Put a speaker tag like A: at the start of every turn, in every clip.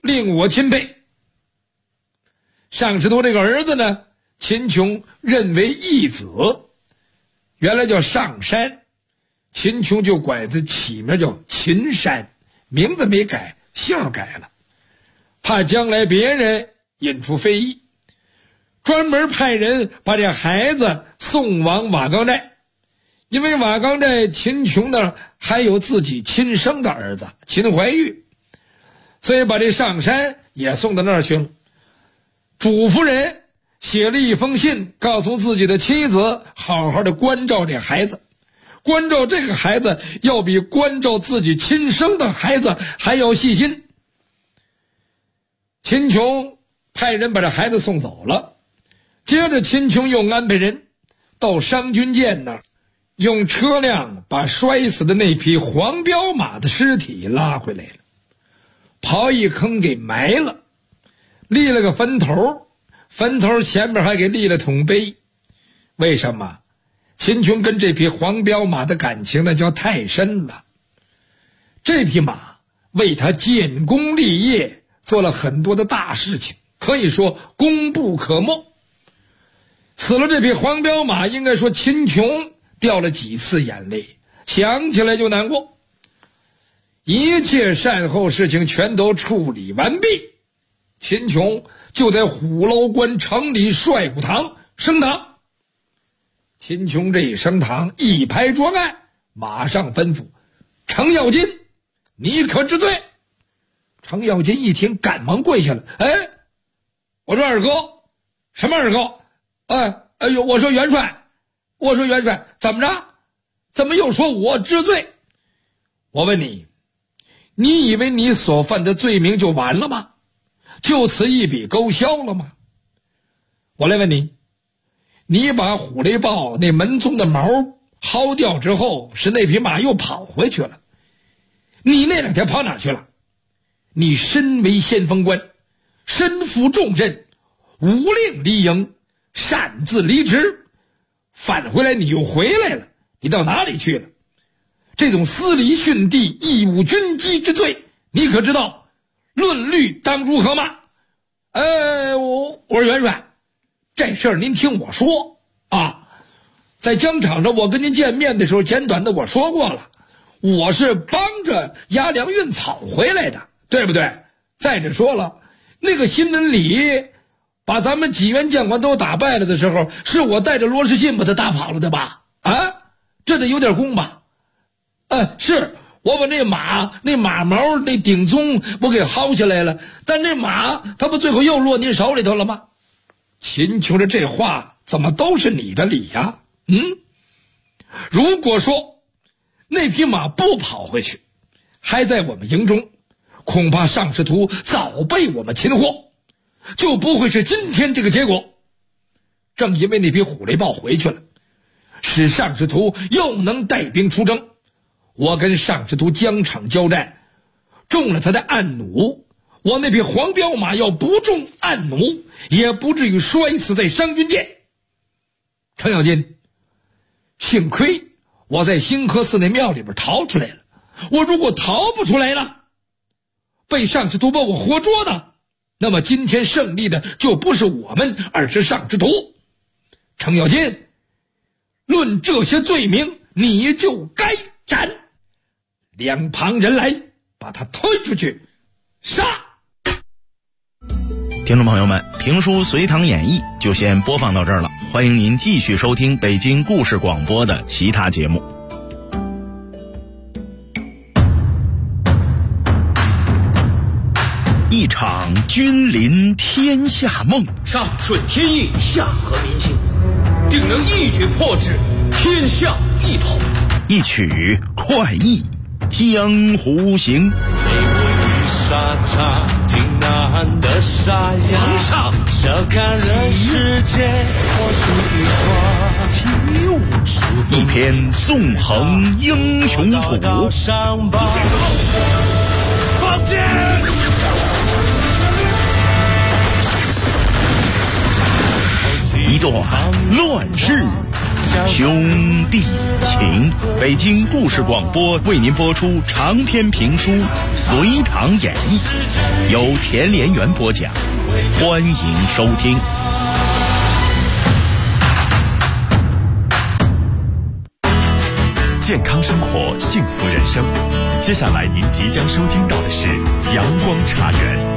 A: 令我钦佩。尚师徒这个儿子呢，秦琼认为义子，原来叫上山，秦琼就管他起名叫秦山，名字没改，姓改了，怕将来别人引出非议，专门派人把这孩子送往瓦岗寨。因为瓦岗寨秦琼呢还有自己亲生的儿子秦怀玉，所以把这上山也送到那儿去了。主夫人写了一封信，告诉自己的妻子好好的关照这孩子，关照这个孩子要比关照自己亲生的孩子还要细心。秦琼派人把这孩子送走了，接着秦琼又安排人到商君涧那儿，用车辆把摔死的那匹黄骠马的尸体拉回来了，刨一坑给埋了，立了个坟头，坟头前面还给立了桶碑。为什么？秦琼跟这匹黄骠马的感情那叫太深了，这匹马为他建功立业做了很多的大事情，可以说功不可没。死了这匹黄骠马，应该说秦琼掉了几次眼泪，想起来就难过。一切善后事情全都处理完毕，秦琼就在虎牢关城里帅府堂升堂。秦琼这一升堂，一拍桌案，马上吩咐程咬金，你可知罪？程咬金一听，赶忙跪下了。我说二哥，什么二哥？我说元帅，怎么着？怎么又说我知罪？我问你，你以为你所犯的罪名就完了吗？就此一笔勾销了吗？我来问你，你把虎雷豹那门宗的毛薅掉之后，是那匹马又跑回去了，你那两天跑哪去了？你身为先锋官，身负重任，无令离营，擅自离职，返回来你又回来了，你到哪里去了？这种私离殉地、义务军机之罪，你可知道论律当如何吗？我说元帅，这事儿您听我说啊，在疆场上我跟您见面的时候，简短的我说过了，我是帮着押粮运草回来的，对不对？再者说了，那个新闻里把咱们几员将官都打败了的时候，是我带着罗士信把他打跑了的吧？这得有点功吧？是我把那马毛那顶宗我给薅下来了，但那马他不最后又落您手里头了吗？秦琼的这话怎么都是你的理呀？如果说那匹马不跑回去，还在我们营中，恐怕尚师徒早被我们擒获，就不会是今天这个结果。正因为那匹虎雷豹回去了，使尚师徒又能带兵出征，我跟尚师徒疆场交战，中了他的暗弩，我那匹黄骠马要不中暗弩，也不至于摔死在商君涧。程咬金，幸亏我在兴科寺那庙里边逃出来了，我如果逃不出来了，被尚师徒把我活捉的，那么今天胜利的就不是我们，而是尚师徒。程咬金，论这些罪名，你就该斩。两旁人来，把他推出去，杀！
B: 听众朋友们，评书隋唐演义就先播放到这儿了，欢迎您继续收听北京故事广播的其他节目。一场君临天下梦，
C: 上顺天意，下合民心，定能一举破之，天下一统。
B: 一曲快意江湖行。
D: 醉舞沙场，挺难的沙哑。
C: 皇上，
D: 笑看人世间，或许一花。
B: 一篇纵横英雄谱。
D: 上报，
C: 放箭！
B: 一段乱世兄弟情。北京故事广播为您播出长篇评书《隋唐演义》，由田连元播讲，欢迎收听。
E: 健康生活，幸福人生。接下来您即将收听到的是阳光茶园。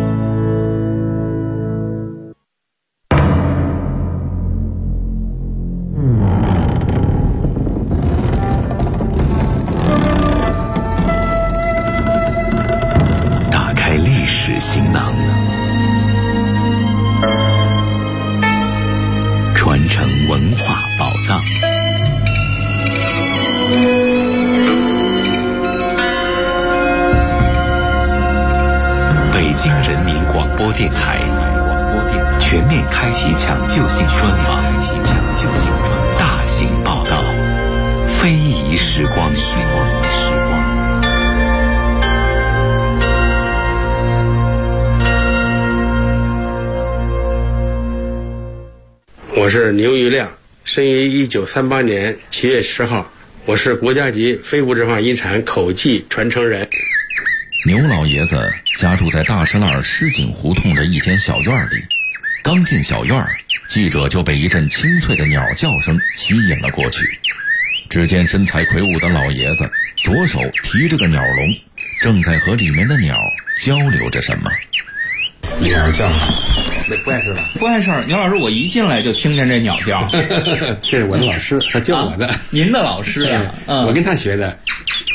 E: 打开历史行囊，传承文化宝藏。北京人民广播电台全面开启抢救性专访，大型报道，非遗时光。
F: 我是牛玉亮，生于1938年7月10号，我是国家级非物质文化遗产口技传承人。
G: 牛老爷子家住在大石栏狮井胡同的一间小院里，刚进小院，记者就被一阵清脆的鸟叫声吸引了过去。只见身材魁梧的老爷子左手提着个鸟笼，正在和里面的鸟交流着什么。
F: 鸟叫，那不碍事吧？
H: 不碍事。牛老师，我一进来就听见这鸟叫。
F: 这是我的老师，他教我的。
H: 您的老师啊？
F: 我跟他学的。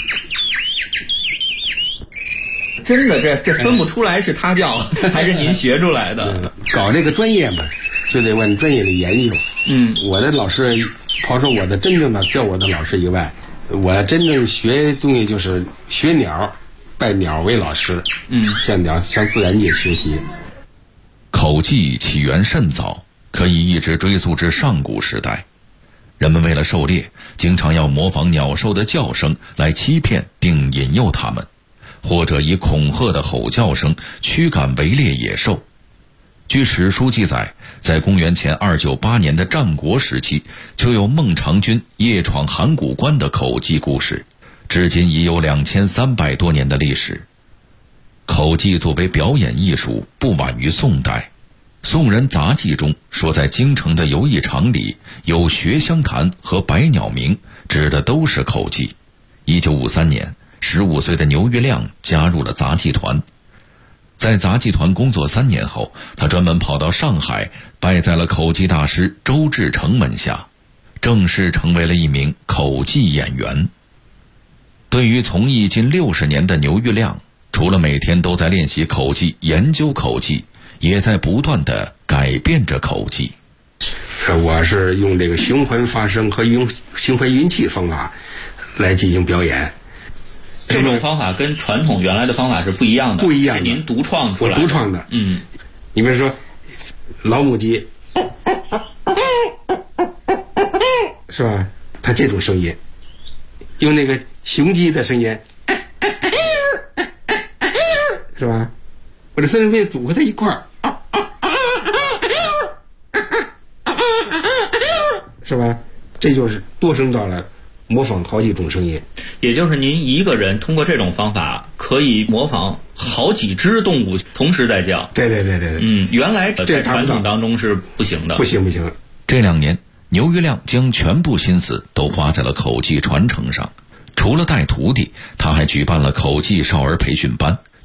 H: 真的，这分不出来是他教还是您学出来的。
F: 搞这个专业嘛，就得往专业里研究。我的老师，刨出我的真正的教我的老师以外，我真正学东西就是学鸟，拜鸟为老师。向自然界学习。
G: 口技起源甚早，可以一直追溯至上古时代。人们为了狩猎，经常要模仿鸟兽的叫声来欺骗并引诱它们，或者以恐吓的吼叫声驱赶围猎野兽。据史书记载，在公元前298年的战国时期，就有孟尝君夜闯函谷关的口技故事，至今已有2300多年的历史。口技作为表演艺术，不晚于宋代。宋人杂记中说，在京城的游艺场里有学香弹和百鸟鸣，指的都是口技。1953年，15岁的牛玉亮加入了杂技团。在杂技团工作3年后，他专门跑到上海，拜在了口技大师周志成门下，正式成为了一名口技演员。对于从艺近60年的牛玉亮，除了每天都在练习口技、研究口技，也在不断地改变着口技。
F: 我是用这个循环发声和用循环运气方法来进行表演。
H: 这种方法跟传统原来的方法是不一样的，
F: 不一样的，
H: 是您独创出来的。
F: 我独创的。你比如说老母鸡，是吧？它这种声音，用那个雄鸡的声音，是吧？我这三声片组合在一块儿，是吧？这就是多声道了，模仿好几种声音。
H: 也就是您一个人通过这种方法可以模仿好几只动物同时在叫。
F: 对。
H: 原来在传统当中是不行的。
F: 不行。
G: 这2年，牛玉亮将全部心思都花在了口技传承上。除了带徒弟，他还举办了口技少儿培训班，